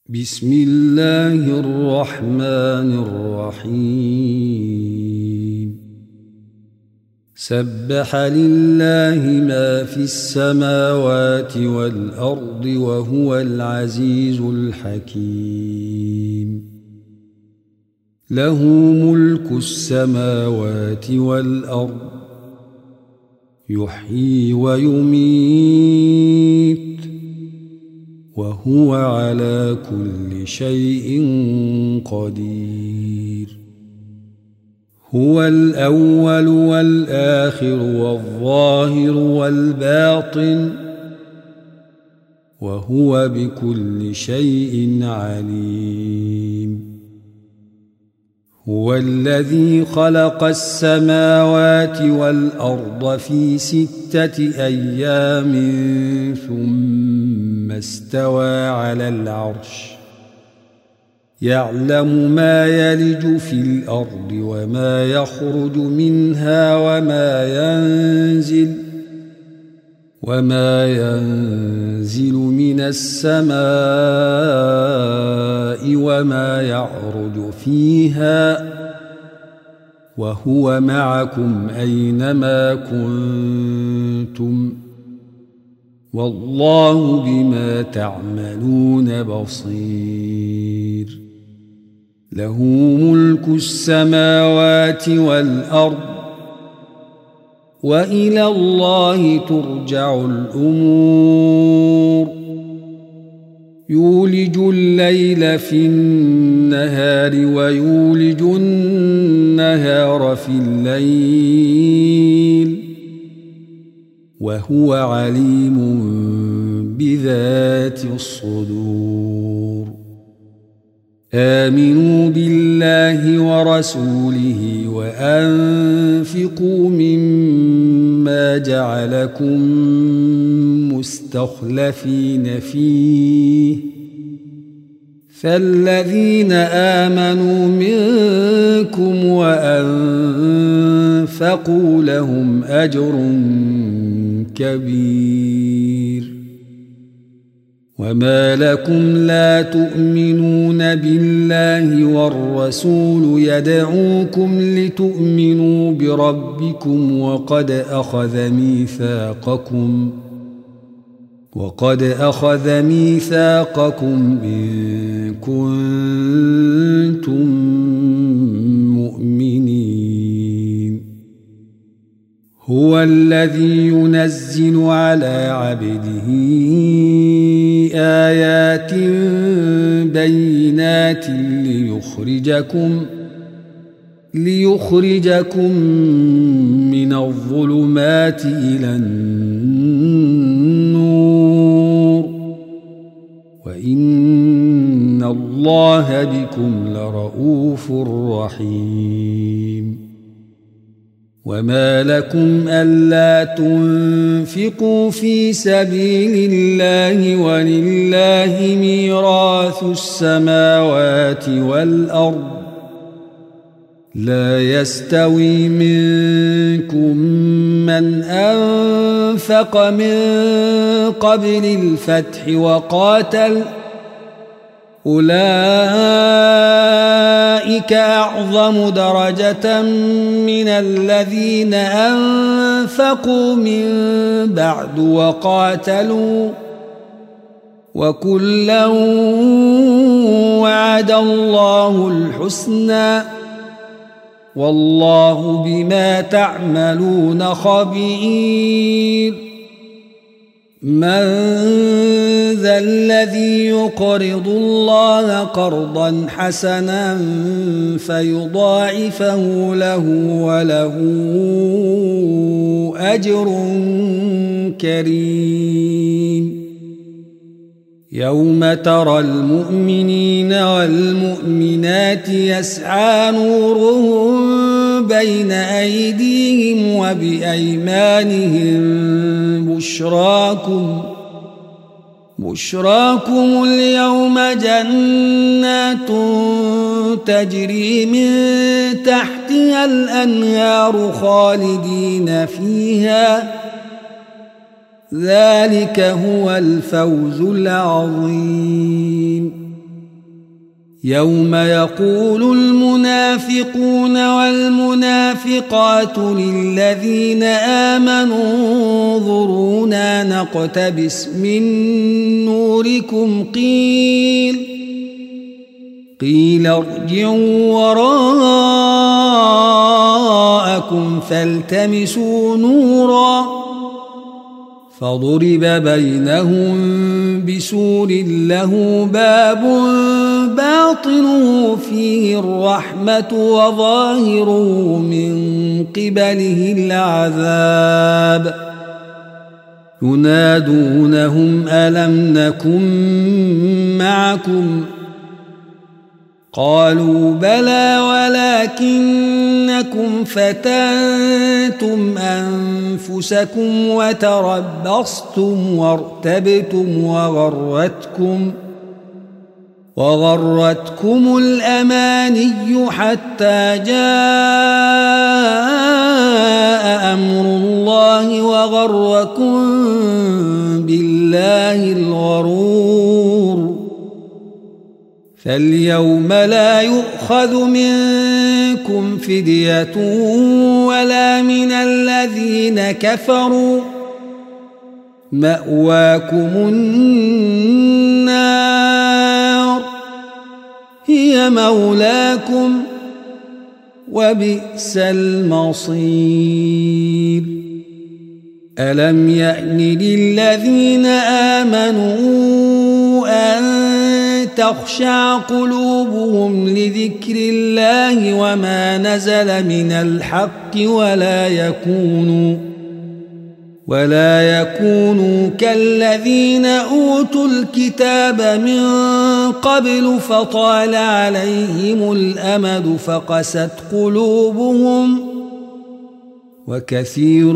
بسم الله الرحمن الرحيم سبح لله ما في السماوات والأرض وهو العزيز الحكيم له ملك السماوات والأرض يحيي ويميت وهو على كل شيء قدير هو الأول والآخر والظاهر والباطن وهو بكل شيء عليم هو الذي خلق السماوات والأرض في 6 أيام ثم استوى على العرش يعلم ما يلج في الأرض وما يخرج منها وما ينزل من السماء وما يعرج فيها وهو معكم أينما كنتم والله بما تعملون بصير له ملك السماوات والأرض وإلى الله ترجع الأمور يولج الليل في النهار ويولج النهار في الليل وهو عليم بذات الصدور آمنوا بالله ورسوله وأنفقوا مما جعلكم مستخلفين فيه فالذين آمنوا منكم وأنفقوا لهم أجر كبير وما لكم لا تؤمنون بالله والرسول يدعوكم لتؤمنوا بربكم وقد أخذ ميثاقكم إن كنتم مؤمنين هو الذي ينزل على عبده آيات بينات ليخرجكم من الظلمات إلى النور وإن الله بكم لرؤوف رحيم وما لكم ألا تنفقوا في سبيل الله ولله ميراث السماوات والأرض لا يستوي منكم من أنفق من قبل الفتح وقاتل أولئك أعظم درجة من الذين أنفقوا من بعد وقاتلوا وكلا وعد الله الحسنى والله بما تعملون خبير من ذا الذي يقرض الله قرضا حسنا فيضاعفه له وله أجر كريم يوم ترى المؤمنين والمؤمنات يسعى نورهم بين أيديهم وبأيمانهم بشراكم اليوم جنات تجري من تحتها الأنهار خالدين فيها ذلك هو الفوز العظيم يوم يقول المنافقون والمنافقات للذين آمنوا انظرونا نقتبس من نوركم قيل ارجعوا وراءكم فالتمسوا نورا فضرب بينهم بسور له باب باطنه فيه الرحمة وظاهره من قبله العذاب ينادونهم ألم نكن معكم قالوا بلى ولكنكم فتنتم أنفسكم وتربصتم وارتبتم وغرتكم الأماني حتى جاء أمر الله وغركم بالله الغرور فاليوم لا يؤخذ منكم فدية ولا من الذين كفروا مأواكم النار هي مولاكم وبئس المصير ألم يأن للذين آمنوا أن تخشع قلوبهم لذكر الله وما نزل من الحق ولا يكونوا كالذين أوتوا الكتاب من قبل فطال عليهم الأمد فقست قلوبهم وكثير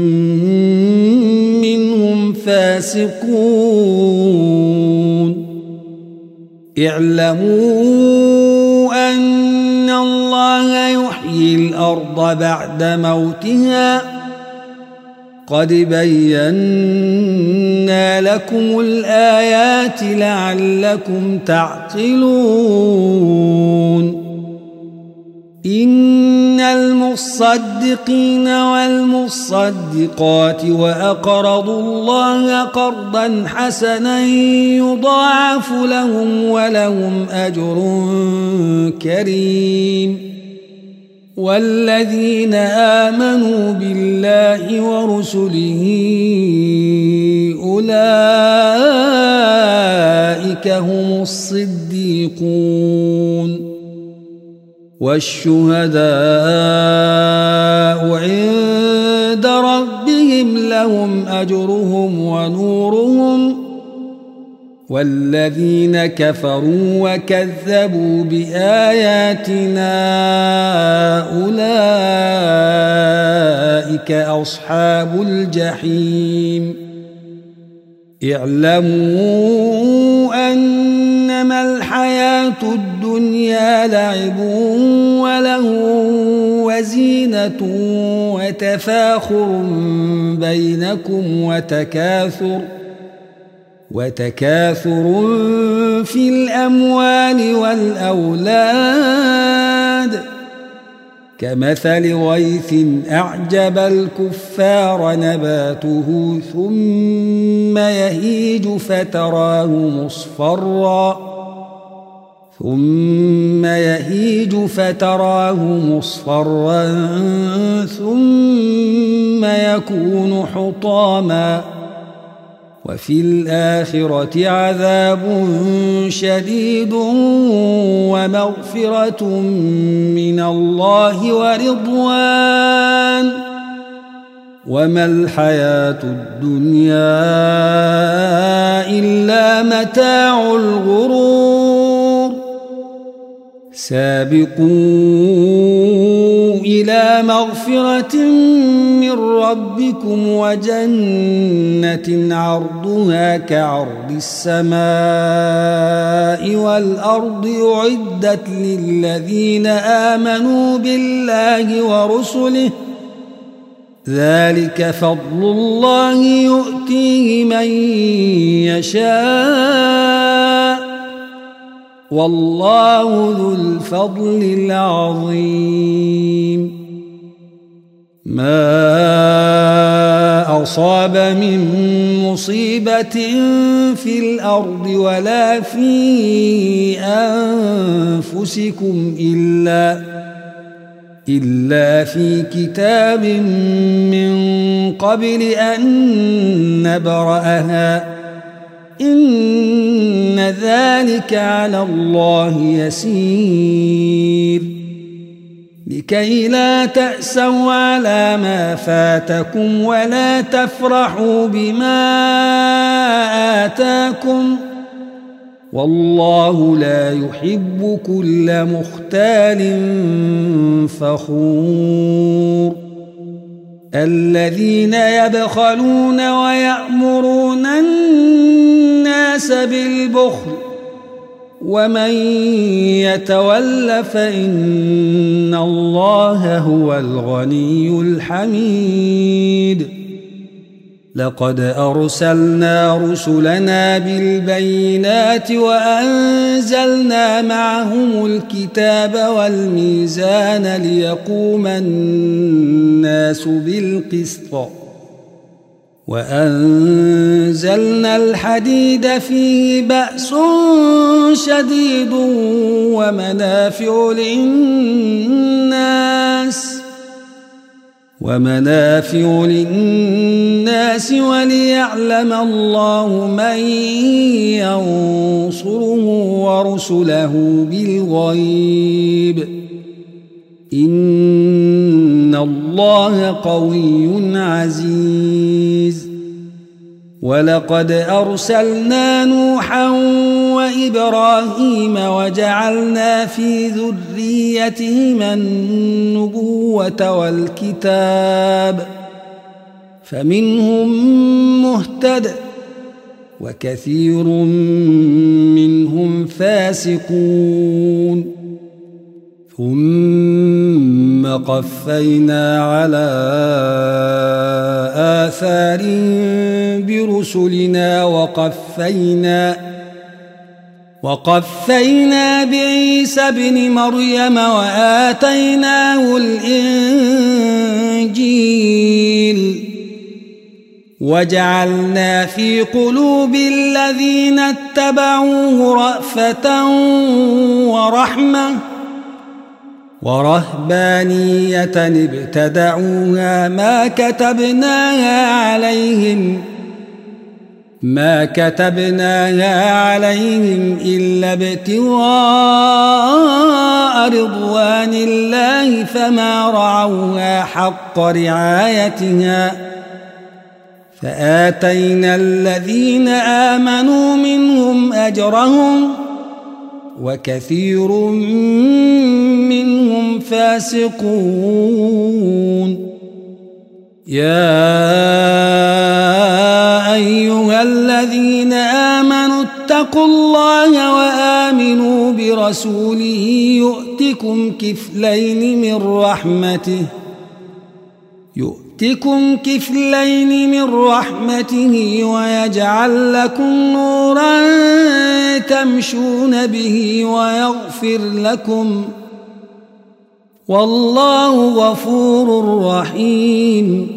منهم فاسقون اعلموا أن الله يحيي الأرض بعد موتها قد بينا لكم الآيات لعلكم تعقلون إن المصدقين والمصدقات وأقرضوا الله قرضا حسنا يضاعف لهم ولهم أجر كريم والذين آمنوا بالله ورسله أولئك هم الصديقون والشهداء عند ربهم لهم أجرهم ونورهم والذين كفروا وكذبوا بآياتنا أولئك أصحاب الجحيم اعلموا أنما الحياة الدنيا لعب وله وزينة وتفاخر بينكم وتكاثر في الأموال والأولاد كمثل غيث أعجب الكفار نباته ثم يهيج فتراه مصفرا ثم يكون حطاما وفي الآخرة عذاب شديد ومغفرة من الله ورضوان وما الحياة الدنيا إلا متاع الغرور سابقوا إلى مغفرة من ربكم وجنة عرضها كعرض السماء والأرض أعدت للذين آمنوا بالله ورسله ذلك فضل الله يؤتيه من يشاء والله ذو الفضل العظيم. ما أصاب من مصيبة في الأرض ولا في أنفسكم إلا في كتاب من قبل أن نبرأها إن ذلك على الله يسير. لكي لا تأسوا على ما فاتكم ولا تفرحوا بما آتاكم والله لا يحب كل مختال فخور. الذين يبخلون ويأمرون الناس بالبخل ومن يتول فإن الله هو الغني الحميد. لقد أرسلنا رسلنا بالبينات وأنزلنا معهم الكتاب والميزان ليقوم الناس بالقسط وأنزلنا الحديد فيه بأس شديد ومنافع للناس وليعلم الله من ينصره ورسله بالغيب إن الله قوي عزيز. ولقد أرسلنا نوحا وإبراهيم وجعلنا في ذريتهما النبوة والكتاب فمنهم مهتد وكثير منهم فاسقون. ثم قفينا على آثار برسلنا وقفينا بعيسى ابن مريم وآتيناه الإنجيل وجعلنا في قلوب الذين اتبعوه رأفة ورحمة ورهبانية ابتدعوها ما كتبناها عليهم إلا ابتغاء رضوان الله فما رعوها حق رعايتها فآتينا الذين آمنوا منهم أجرهم وكثير منهم فاسقون. يا أيها الذين آمنوا اتقوا الله وآمنوا برسوله يؤتكم كفلين من رحمته ويجعل لكم نورا تمشون به ويغفر لكم والله غفور رحيم.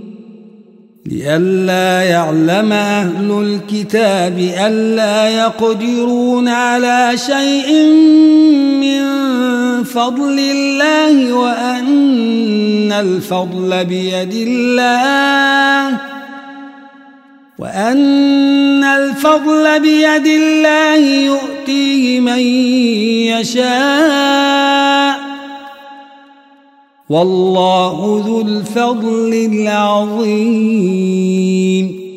لئلا يعلم أهل الكتاب ألا يقدرون على شيء من فضل الله وأن الفضل بيد الله يؤتيه من يشاء والله ذو الفضل العظيم.